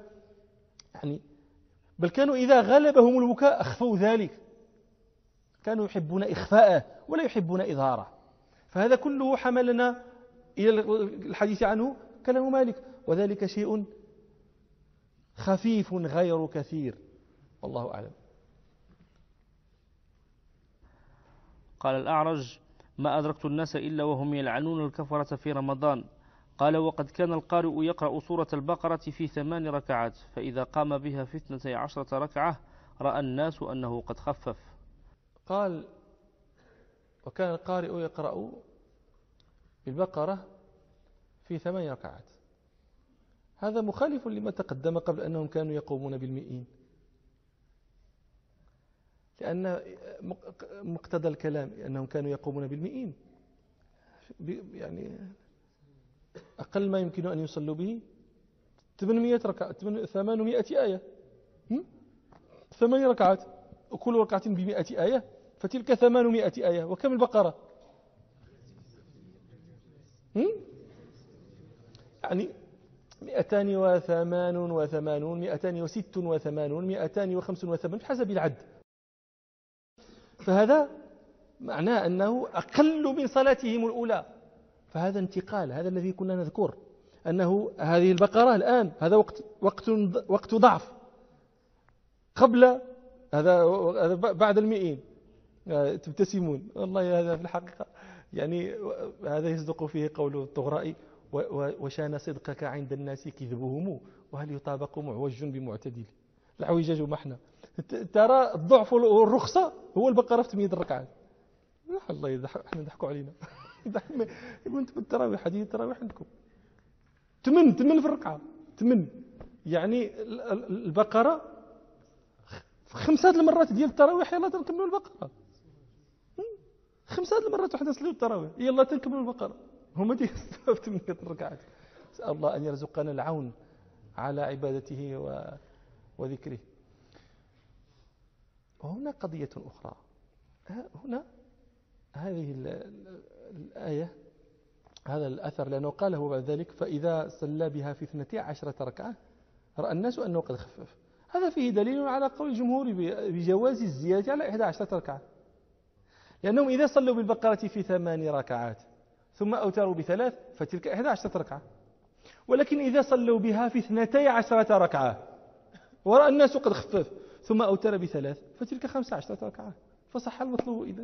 بل كانوا إذا غلبهم البكاء أخفوا ذلك، كانوا يحبون إخفاءه ولا يحبون إظهاره. فهذا كله حملنا إلى الحديث عنه كلام مالك، وذلك شيء خفيف غير كثير، والله أعلم. قال الأعرج: ما أدركت الناس إلا وهم يلعنون الكفرة في رمضان. قال: وقد كان القارئ يقرأ سورة البقرة في 8 ركعات، فإذا قام بها في 12 ركعة رأى الناس أنه قد خفف. قال: وكان القارئ يقرأ بالبقرة في 8 ركعات. هذا مخالف لما تقدم قبل أنهم كانوا يقومون بالمئين، لأن مقتضى الكلام أنهم كانوا يقومون بالمئين، يعني أقل ما يمكن أن يصلوا به 800 ركعة، 800 آية، 8 ركعات، وكل ركعة ب100 آية، فتلك 800 آية. وكم البقرة؟ يعني 288 286 285 بحسب العد. فهذا معناه أنه أقل من صلاتهم الأولى. فهذا انتقال، هذا الذي كنا نذكر، أنه هذه البقرة الآن هذا وقت ضعف، قبل هذا بعد المئين. تبتسمون، والله هذا في الحقيقة يعني هذا يصدق فيه قول الطغرائي: وشان صدقك عند الناس كذبهم، وهل يطابق معوج بمعتدل. العوجاج محنة. ترى الضعف والرخصة هو البقرة في 8 ركعات. الله احنا ضحكوا علينا. انتم التراويح، حديث التراويح عندكم 8 في الركعة، 8. يعني البقرة 5 المرات ديال التراويح. يلا تنكملوا البقرة 5 المرات وحنا نصليو التراويح، يلا تنكملوا البقرة. هما ديال 8 ركعات. نسأل الله أن يرزقنا العون على عبادته وذكره. وهنا قضية أخرى. هنا هذه الآية، هذا الأثر، لأنه قال هو بعد ذلك: فإذا صلى بها في 12 ركعة رأى الناس أنه قد خفف. هذا فيه دليل على قول الجمهور بجواز الزيادة على 11 ركعة، لأنهم إذا صلوا بالبقرة في 8 ركعات ثم أوتروا ب3 فتلك 11 ركعة. ولكن إذا صلوا بها في 12 ركعة ورأى الناس قد خفف ثم أوتر ب3 فتلك 15 ركعة، فصح المطلوب إذن.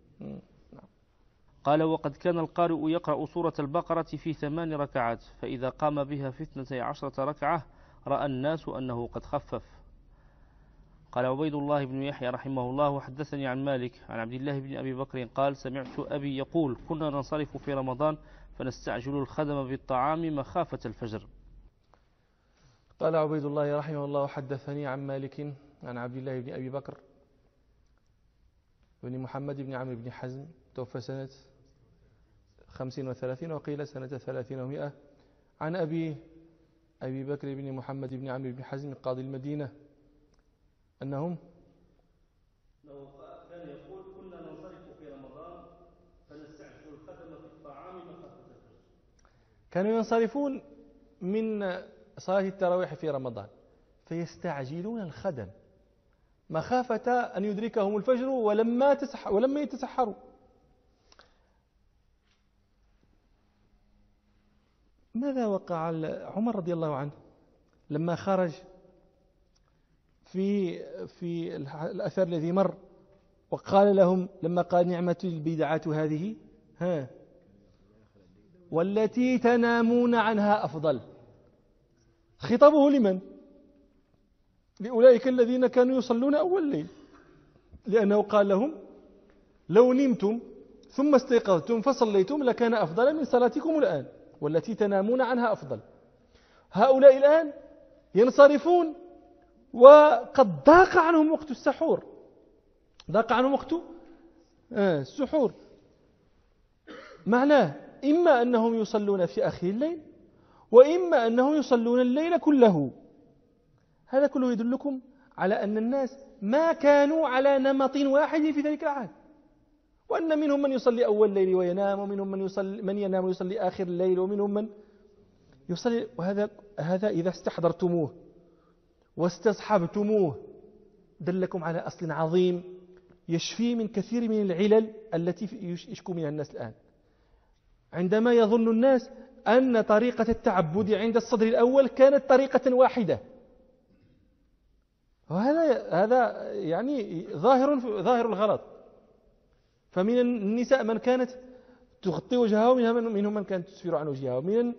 قال: وقد كان القارئ يقرأ سورة البقرة في 8 ركعات، فإذا قام بها في 12 ركعة رأى الناس أنه قد خفف. قال عبيد الله بن يحيى رحمه الله: وحدثني عن مالك عن عبد الله بن أبي بكر قال: سمعت أبي يقول: كنا ننصرف في رمضان فنستعجل الخدم بالطعام مخافة الفجر. قال عبيد الله رحمه الله: وحدثني عن مالك عن عبد الله بن أبي بكر بن محمد بن عمرو بن حزم، توفى سنة 35 وقيل سنة 30 و100، عن أبي بكر بن محمد بن عمرو بن حزم قاضي المدينة أنهم كان يقول: كنا ننصرف في رمضان فنستعجل الخدم في الطعام مخافة الفجر. كانوا ينصرفون من صلاة التراويح في رمضان فيستعجلون الخدم مخافة أن يدركهم الفجر ولما يتسحروا. ماذا وقع عمر رضي الله عنه لما خرج في الأثر الذي مر وقال لهم لما قال نعمة البدعة هذه والتي تنامون عنها أفضل. خطابه لمن؟ لأولئك الذين كانوا يصلون أول الليل، لأنه قال لهم لو نمتم ثم استيقظتم فصليتم لكان أفضل من صلاتكم الآن والتي تنامون عنها أفضل. هؤلاء الآن ينصرفون وقد ضاق عنهم وقت السحور، ضاق عنهم وقت السحور. معناه إما أنهم يصلون في آخر الليل وإما أنهم يصلون الليل كله. هذا كله يدلكم على أن الناس ما كانوا على نمط واحد في ذلك العهد، وأن منهم من يصلي أول الليل وينام، ومنهم من ينام ويصلي آخر الليل، ومنهم من يصلي. وهذا إذا استحضرتموه واستصحبتموه دلكم على أصل عظيم يشفي من كثير من العلل التي يشكو منها الناس الآن. عندما يظن الناس أن طريقة التعبد عند الصدر الأول كانت طريقة واحدة، وهذا يعني ظاهر الغلط. فمن النساء من كانت تغطي وجهها، ومنهم من كانت تسفر عن وجهها،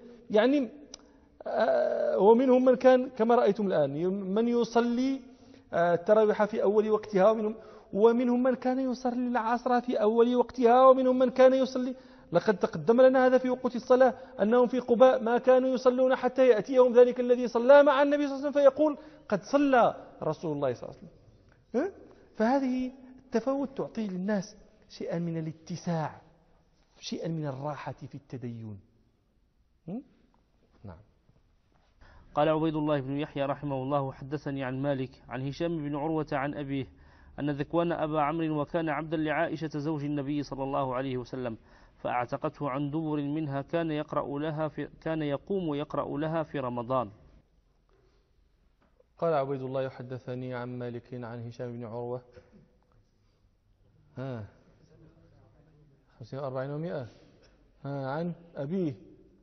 ومنهم من كان كما رأيتم الآن من يصلي التراويح في أول وقتها، ومنهم من كان يصلي العصر في أول وقتها، ومنهم من كان يصلي. لقد تقدم لنا هذا في وقت الصلاة أنهم في قباء ما كانوا يصلون حتى يأتيهم ذلك الذي صلى مع النبي صلى الله عليه وسلم فيقول قد صلى رسول الله صلى الله عليه وسلم. فهذه التفاوت تعطي للناس شيئا من الاتساع، شيئا من الراحة في التدين. نعم. قال عبيد الله بن يحيى رحمه الله حدثني عن مالك عن هشام بن عروة عن أبيه أن ذكوان أبا عمرو وكان عبدا لعائشة زوج النبي صلى الله عليه وسلم فأعتقته عن دبر منها كان يقوم يقرأ لها في رمضان. قال عبيد الله يحدثني عن مالك عن هشام بن عروة 45 و100 عن أبيه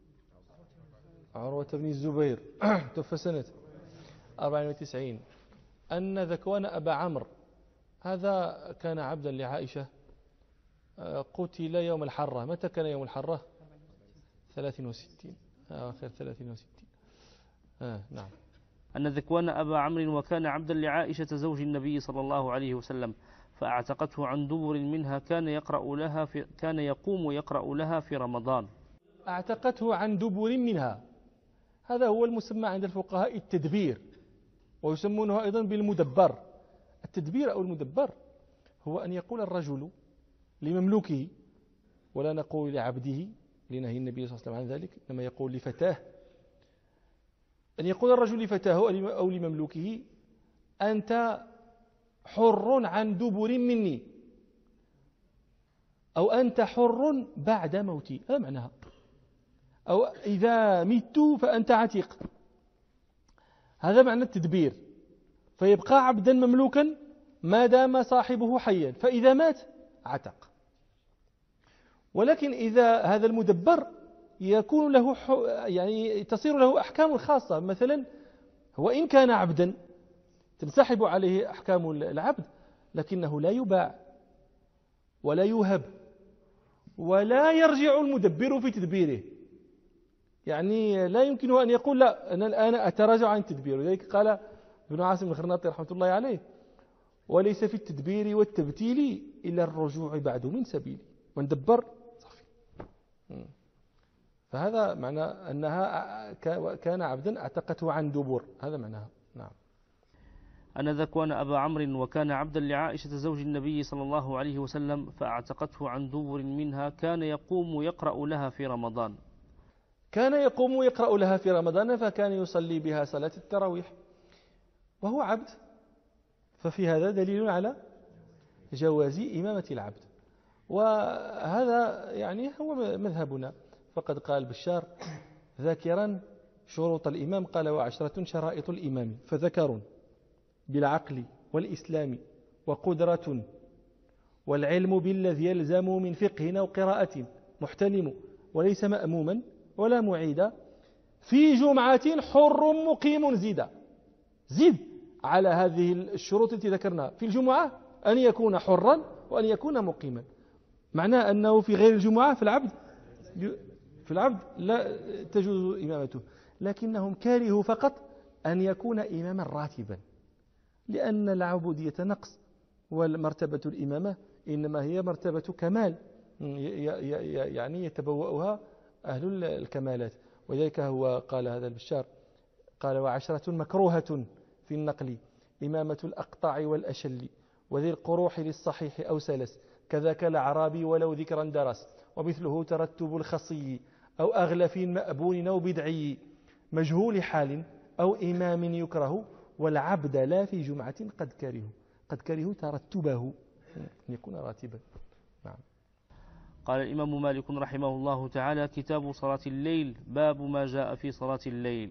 عروة بن الزبير توفى سنة 94 أن ذكوان أبا عمرو هذا كان عبدا لعائشة قتل يوم الحرة. متى كان يوم الحرة؟ 63 آخر 63. نعم. أن ذكوان أبا عمرو وكان عبدا لعائشة زوج النبي صلى الله عليه وسلم فأعتقته عن دبر منها كان يقوم يقرأ لها في رمضان. أعتقته عن دبر منها، هذا هو المسمى عند الفقهاء التدبير، ويسمونه أيضا بالمدبر. التدبير أو المدبر هو أن يقول الرجل لمملوكه، ولا نقول لعبده لنهي النبي صلى الله عليه وسلم عن ذلك، إنما يقول لفتاه، أن يقول الرجل لفتاه أو لمملوكه أنت حر عن دبر مني، أو أنت حر بعد موتي، هذا معناها، أو إذا مت فأنت عتيق. هذا معنى التدبير. فيبقى عبدا مملوكا ما دام صاحبه حيا، فإذا مات عتق. ولكن إذا هذا المدبر يكون له يعني تصير له أحكام خاصة، مثلا هو إن كان عبدا تنسحب عليه أحكام العبد، لكنه لا يباع ولا يوهب ولا يرجع المدبر في تدبيره. يعني لا يمكنه أن يقول لا أنا الآن أتراجع عن التدبير. ولذلك قال ابن عاصم الخرناطي رحمة الله عليه وليس في التدبير والتبتيل إلا الرجوع بعد من سبيل من دبر صافي. فهذا معنى أنها كان عبدا اعتقته عن دبر، هذا معناها. نعم. أن ذكوان أبا عمرو وكان عبدا لعائشة زوج النبي صلى الله عليه وسلم فأعتقته عن دبر منها كان يقوم يقرأ لها في رمضان. كان يقوم يقرأ لها في رمضان، فكان يصلي بها صلاة التراويح وهو عبد، ففي هذا دليل على جواز إمامة العبد. وهذا يعني هو مذهبنا. فقد قال بشار ذاكرا شروط الإمام قال 10 شرائط الإمام، فذكر بالعقل والإسلام وقدرة والعلم بالذي يلزم من فقه أو قراءة محتلم وليس مأموما ولا معيدا في جمعة حر مقيم زد على هذه الشروط التي ذكرناها في الجمعة أن يكون حرا وأن يكون مقيما. معناه أنه في غير الجمعة في العبد لا تجوز إمامته، لكنهم كارهوا فقط أن يكون إماما راتبا، لأن العبودية نقص والمرتبة الإمامة إنما هي مرتبة كمال يعني يتبوأها أهل الكمالات. وذلك هو قال هذا البشار قال: وعشرة مكروهة في النقل إمامة الأقطاع والأشل وذي القروح للصحيح أو سلس كذاك الأعرابي ولو ذكرا درس ومثله ترتب الخصي أو أغلف مأبون أو بدعي مجهول حال أو إمام يكره والعبد لا في جمعة قد كرهوا ترتبه أن يكون راتبا. نعم. قال الإمام مالك رحمه الله تعالى: كتاب صلاة الليل، باب ما جاء في صلاة الليل.